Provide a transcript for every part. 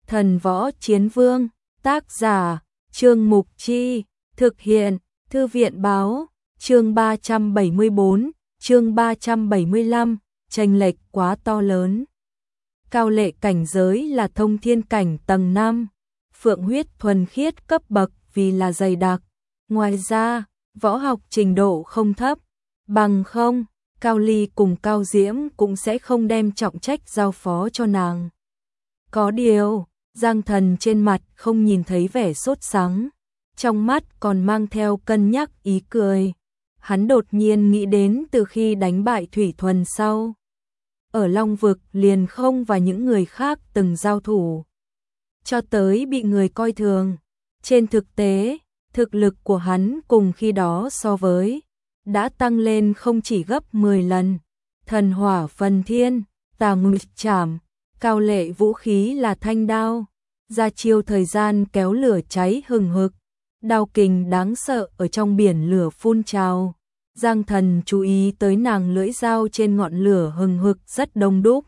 Thần Võ Chiến Vương, tác giả, Trương Mục Chi, thực hiện, Thư viện Báo, chương 374, chương 375, chênh lệch quá to lớn. Cao Lệ cảnh giới là thông thiên cảnh tầng 5, phượng huyết thuần khiết cấp bậc vì là dày đặc. Ngoài ra, võ học trình độ không thấp, bằng không, Cao Ly cùng Cao Diễm cũng sẽ không đem trọng trách giao phó cho nàng. Có điều, Giang Thần trên mặt không nhìn thấy vẻ sốt sắng, trong mắt còn mang theo cân nhắc ý cười. Hắn đột nhiên nghĩ đến từ khi đánh bại Thủy Thuần sau, ở Long Vực liền không và những người khác từng giao thủ, cho tới bị người coi thường. Trên thực tế, thực lực của hắn cùng khi đó so với đã tăng lên không chỉ gấp 10 lần. Thần hỏa phần thiên, tà nguyệt trảm, Cao Lệ vũ khí là thanh đao, ra chiêu thời gian kéo lửa cháy hừng hực, đao kình đáng sợ ở trong biển lửa phun trào. Giang Thần chú ý tới nàng lưỡi dao trên ngọn lửa hừng hực rất đông đúc,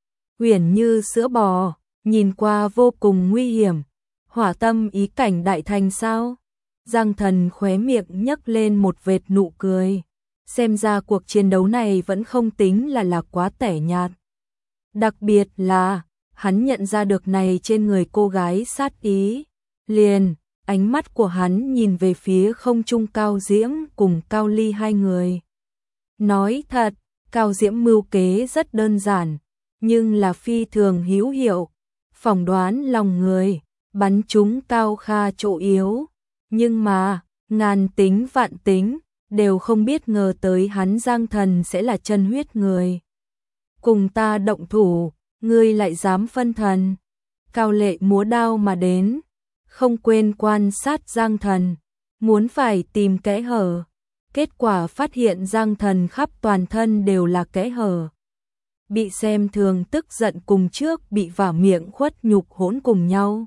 uyển như sữa bò, nhìn qua vô cùng nguy hiểm. Hỏa tâm ý cảnh đại thành sao? Giang Thần khóe miệng nhấc lên một vệt nụ cười, xem ra cuộc chiến đấu này vẫn không tính là quá tẻ nhạt. Đặc biệt là, hắn nhận ra được này trên người cô gái sát ý, liền, ánh mắt của hắn nhìn về phía không trung Cao Diễm cùng Cao Ly hai người. Nói thật, Cao Diễm mưu kế rất đơn giản, nhưng là phi thường hữu hiệu, phỏng đoán lòng người, bắn trúng Cao Kha chỗ yếu. Nhưng mà, ngàn tính vạn tính, đều không biết ngờ tới hắn Giang Thần sẽ là chân huyết người. Cùng ta động thủ, ngươi lại dám phân thần. Cao Lệ múa đao mà đến, không quên quan sát Giang Thần, muốn phải tìm kẽ hở. Kết quả phát hiện Giang Thần khắp toàn thân đều là kẽ hở. Bị xem thường tức giận cùng trước bị vả miệng khuất nhục hỗn cùng nhau.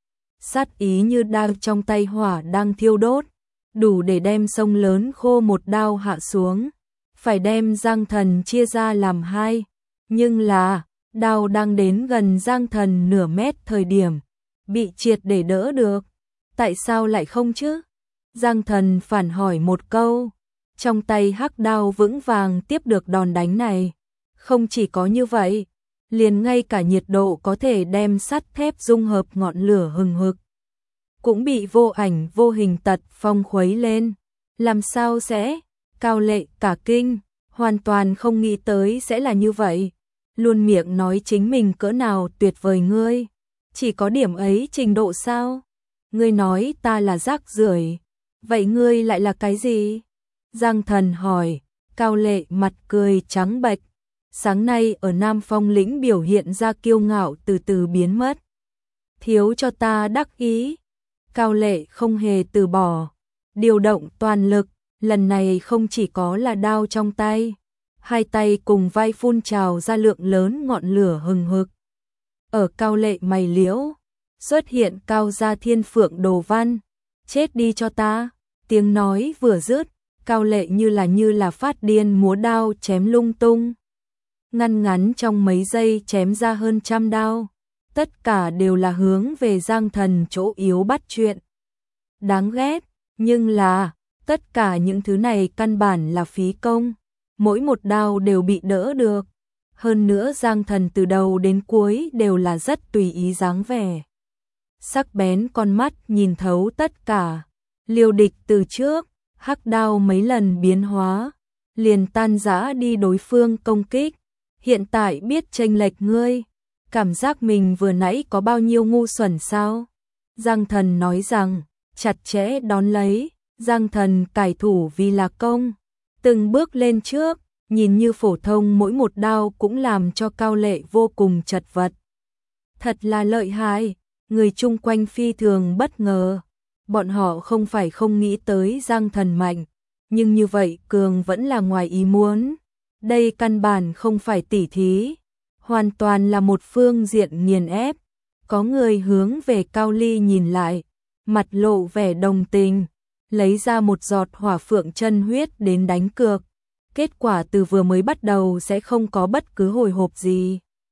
Sát ý như đao trong tay hỏa đang thiêu đốt, đủ để đem sông lớn khô một đao hạ xuống, phải đem Giang Thần chia ra làm hai. Nhưng là, đao đang đến gần Giang Thần nửa mét thời điểm, bị triệt để đỡ được. Tại sao lại không chứ? Giang Thần phản hỏi một câu, trong tay hắc đao vững vàng tiếp được đòn đánh này. Không chỉ có như vậy, liền ngay cả nhiệt độ có thể đem sắt thép dung hợp ngọn lửa hừng hực, cũng bị vô ảnh vô hình tật phong khuấy lên. Làm sao sẽ? Cao Lệ cả kinh, hoàn toàn không nghĩ tới sẽ là như vậy. Luôn miệng nói chính mình cỡ nào tuyệt vời ngươi, chỉ có điểm ấy trình độ sao? Ngươi nói ta là rác rưởi, vậy ngươi lại là cái gì? Giang Thần hỏi. Cao Lệ mặt cười trắng bệch, sáng nay ở Nam Phong lĩnh biểu hiện ra kiêu ngạo từ từ biến mất. Thiếu cho ta đắc ý. Cao Lệ không hề từ bỏ, điều động toàn lực, lần này không chỉ có là đao trong tay, hai tay cùng vai phun trào ra lượng lớn ngọn lửa hừng hực. Ở Cao Lệ mày liễu, xuất hiện Cao gia Thiên Phượng đồ văn, chết đi cho ta. Tiếng nói vừa dứt, Cao Lệ như là phát điên múa đao chém lung tung. Ngăn ngắn trong mấy giây chém ra hơn 100 đao, tất cả đều là hướng về Giang Thần chỗ yếu bắt chuyện. Đáng ghét, nhưng là, tất cả những thứ này căn bản là phí công, mỗi một đao đều bị đỡ được. Hơn nữa Giang Thần từ đầu đến cuối đều là rất tùy ý dáng vẻ. Sắc bén con mắt nhìn thấu tất cả, liều địch từ trước, hắc đao mấy lần biến hóa, liền tan rã đi đối phương công kích. Hiện tại biết chênh lệch ngươi, cảm giác mình vừa nãy có bao nhiêu ngu xuẩn sao? Giang Thần nói rằng, chặt chẽ đón lấy. Giang Thần cải thủ vì là công, từng bước lên trước, nhìn như phổ thông mỗi một đao cũng làm cho Cao Lệ vô cùng chật vật. Thật là lợi hại, người chung quanh phi thường bất ngờ. Bọn họ không phải không nghĩ tới Giang Thần mạnh, nhưng như vậy cường vẫn là ngoài ý muốn. Đây căn bản không phải tỉ thí, hoàn toàn là một phương diện nghiền ép. Có người hướng về Cao Ly nhìn lại, mặt lộ vẻ đồng tình, lấy ra một giọt hỏa phượng chân huyết đến đánh cược. Kết quả từ vừa mới bắt đầu sẽ không có bất cứ hồi hộp gì.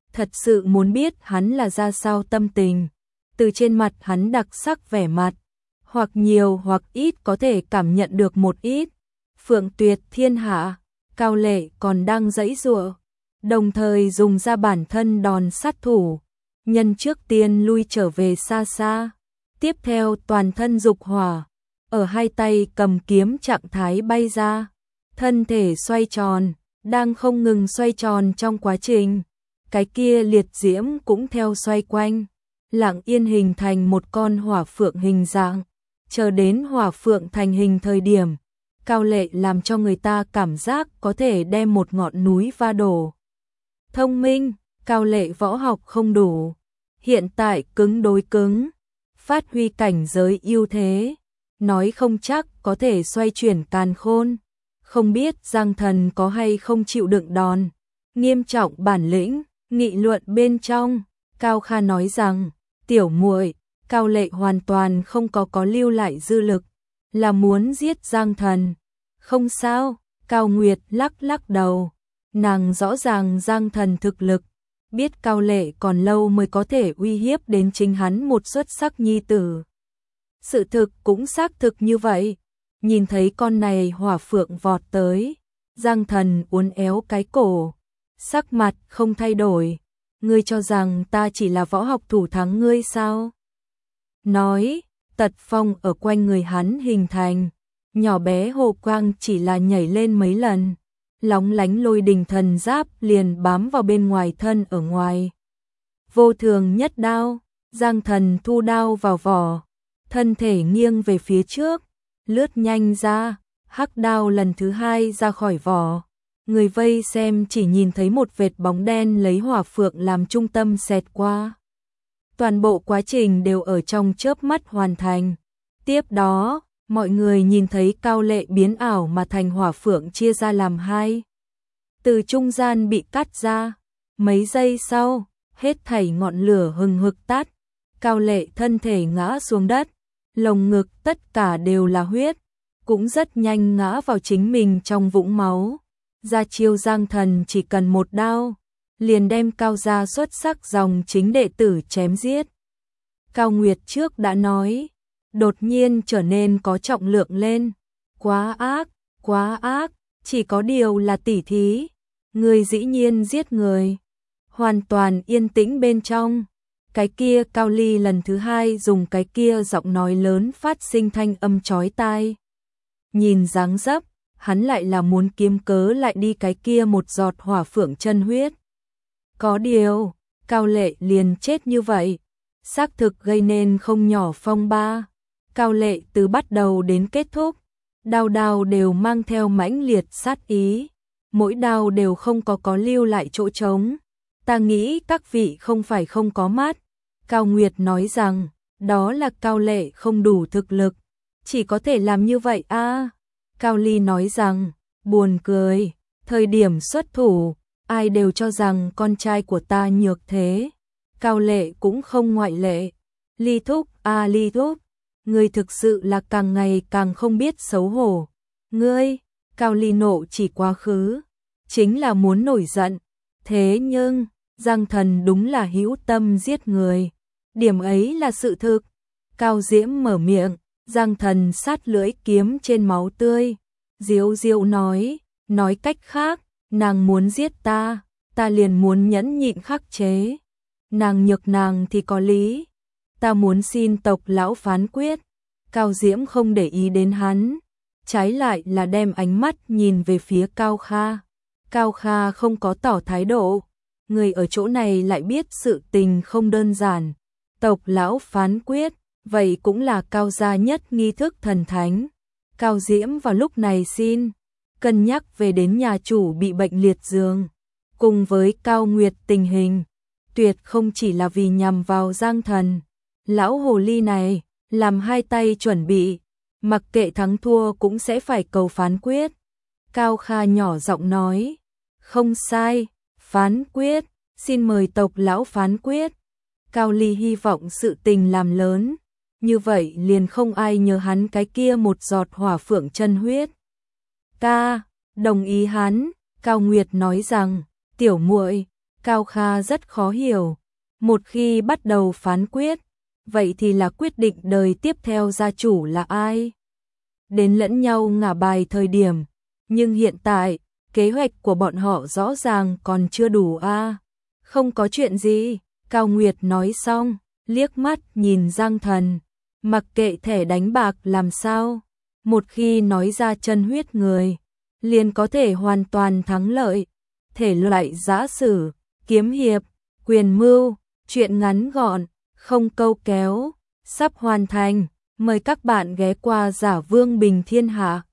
thật sự muốn biết hắn là ra sao tâm tình. Từ trên mặt hắn đặc sắc vẻ mặt, hoặc nhiều hoặc ít có thể cảm nhận được một ít. Phượng Tuyệt thiên hạ, Cao Lệ còn đang giãy giụa, đồng thời dùng ra bản thân đòn sát thủ, nhân trước tiên lui trở về xa xa, tiếp theo toàn thân dục hỏa, ở hai tay cầm kiếm trạng thái bay ra, thân thể xoay tròn, đang không ngừng xoay tròn trong quá trình, cái kia liệt diễm cũng theo xoay quanh, lặng yên hình thành một con hỏa phượng hình dạng, chờ đến hỏa phượng thành hình thời điểm, Cao Lệ làm cho người ta cảm giác có thể đem một ngọn núi va đổ. Thông minh, Cao Lệ võ học không đủ, hiện tại cứng đối cứng, phát huy cảnh giới ưu thế, nói không chắc có thể xoay chuyển càn khôn, không biết Giang Thần có hay không chịu đựng đòn, nghiêm trọng bản lĩnh. Nghị luận bên trong, Cao Kha nói rằng, tiểu muội, Cao Lệ hoàn toàn không có lưu lại dư lực, là muốn giết Giang Thần. Không sao, Cao Nguyệt lắc lắc đầu, nàng rõ ràng Giang Thần thực lực, biết Cao Lệ còn lâu mới có thể uy hiếp đến chính hắn một xuất sắc nhi tử. Sự thực cũng xác thực như vậy, nhìn thấy con này hỏa phượng vọt tới, Giang Thần uốn éo cái cổ, sắc mặt không thay đổi, ngươi cho rằng ta chỉ là võ học thủ thắng ngươi sao? Nói, tật phong ở quanh người hắn hình thành, nhỏ bé hồ quang chỉ là nhảy lên mấy lần, lóng lánh lôi đình thần giáp liền bám vào bên ngoài thân ở ngoài. Vô thường nhất đao, Giang Thần thu đao vào vỏ, thân thể nghiêng về phía trước, lướt nhanh ra, hắc đao lần thứ hai ra khỏi vỏ. Người vây xem chỉ nhìn thấy một vệt bóng đen lấy hỏa phượng làm trung tâm xẹt qua. Toàn bộ quá trình đều ở trong chớp mắt hoàn thành. Tiếp đó, mọi người nhìn thấy Cao Lệ biến ảo mà thành hỏa phượng chia ra làm hai. Từ trung gian bị cắt ra. Mấy giây sau, hết thảy ngọn lửa hừng hực tắt. Cao Lệ thân thể ngã xuống đất. Lồng ngực tất cả đều là huyết. Cũng rất nhanh ngã vào chính mình trong vũng máu. Ra chiêu Giang Thần chỉ cần một đao, liền đem Cao gia xuất sắc dòng chính đệ tử chém giết. Cao Nguyệt trước đã nói, đột nhiên trở nên có trọng lượng lên. Quá ác, chỉ có điều là tỉ thí. Người dĩ nhiên giết người. Hoàn toàn yên tĩnh bên trong. Cái kia Cao Ly lần thứ hai dùng cái kia giọng nói lớn phát sinh thanh âm chói tai. Nhìn dáng dấp, hắn lại là muốn kiếm cớ lại đi cái kia một giọt hỏa phượng chân huyết. Có điều, Cao Lệ liền chết như vậy, xác thực gây nên không nhỏ phong ba. Cao Lệ từ bắt đầu đến kết thúc, đao đao đều mang theo mãnh liệt sát ý, mỗi đao đều không có lưu lại chỗ trống. Ta nghĩ các vị không phải không có mắt. Cao Nguyệt nói rằng, đó là Cao Lệ không đủ thực lực, chỉ có thể làm như vậy a. Cao Ly nói rằng, buồn cười, thời điểm xuất thủ, ai đều cho rằng con trai của ta nhược thế. Cao Lệ cũng không ngoại lệ. Ly thúc, Ly thúc, ngươi thực sự là càng ngày càng không biết xấu hổ. Ngươi, Cao Ly nộ chỉ quá khứ, chính là muốn nổi giận. Thế nhưng, Giang Thần đúng là hữu tâm giết người. Điểm ấy là sự thực. Cao Diễm mở miệng. Giang Thần sát lưỡi kiếm trên máu tươi, diếu diếu nói cách khác, nàng muốn giết ta, ta liền muốn nhẫn nhịn khắc chế. Nàng nhược nàng thì có lý, ta muốn xin tộc lão phán quyết. Cao Diễm không để ý đến hắn, trái lại là đem ánh mắt nhìn về phía Cao Kha. Cao Kha không có tỏ thái độ, người ở chỗ này lại biết sự tình không đơn giản. Tộc lão phán quyết, vậy cũng là Cao gia nhất nghi thức thần thánh. Cao Diễm vào lúc này xin cân nhắc về đến nhà chủ bị bệnh liệt giường, cùng với Cao Nguyệt tình hình, tuyệt không chỉ là vì nhằm vào Giang Thần. Lão hồ ly này làm hai tay chuẩn bị, mặc kệ thắng thua cũng sẽ phải cầu phán quyết. Cao Kha nhỏ giọng nói, không sai, phán quyết, xin mời tộc lão phán quyết. Cao Ly hy vọng sự tình làm lớn, như vậy liền không ai nhớ hắn cái kia một giọt hỏa phượng chân huyết. Ta đồng ý hắn. Cao Nguyệt nói rằng, tiểu muội, Cao Kha rất khó hiểu. Một khi bắt đầu phán quyết, vậy thì là quyết định đời tiếp theo gia chủ là ai? Đến lẫn nhau ngả bài thời điểm, nhưng hiện tại, kế hoạch của bọn họ rõ ràng còn chưa đủ a. Không có chuyện gì, Cao Nguyệt nói xong, liếc mắt nhìn Giang Thần, mặc kệ thẻ đánh bạc làm sao, một khi nói ra chân huyết người, liền có thể hoàn toàn thắng lợi. Thể loại giã sử, kiếm hiệp, quyền mưu, chuyện ngắn gọn, không câu kéo, sắp hoàn thành. Mời các bạn ghé qua Giả Vương Bình Thiên Hạ.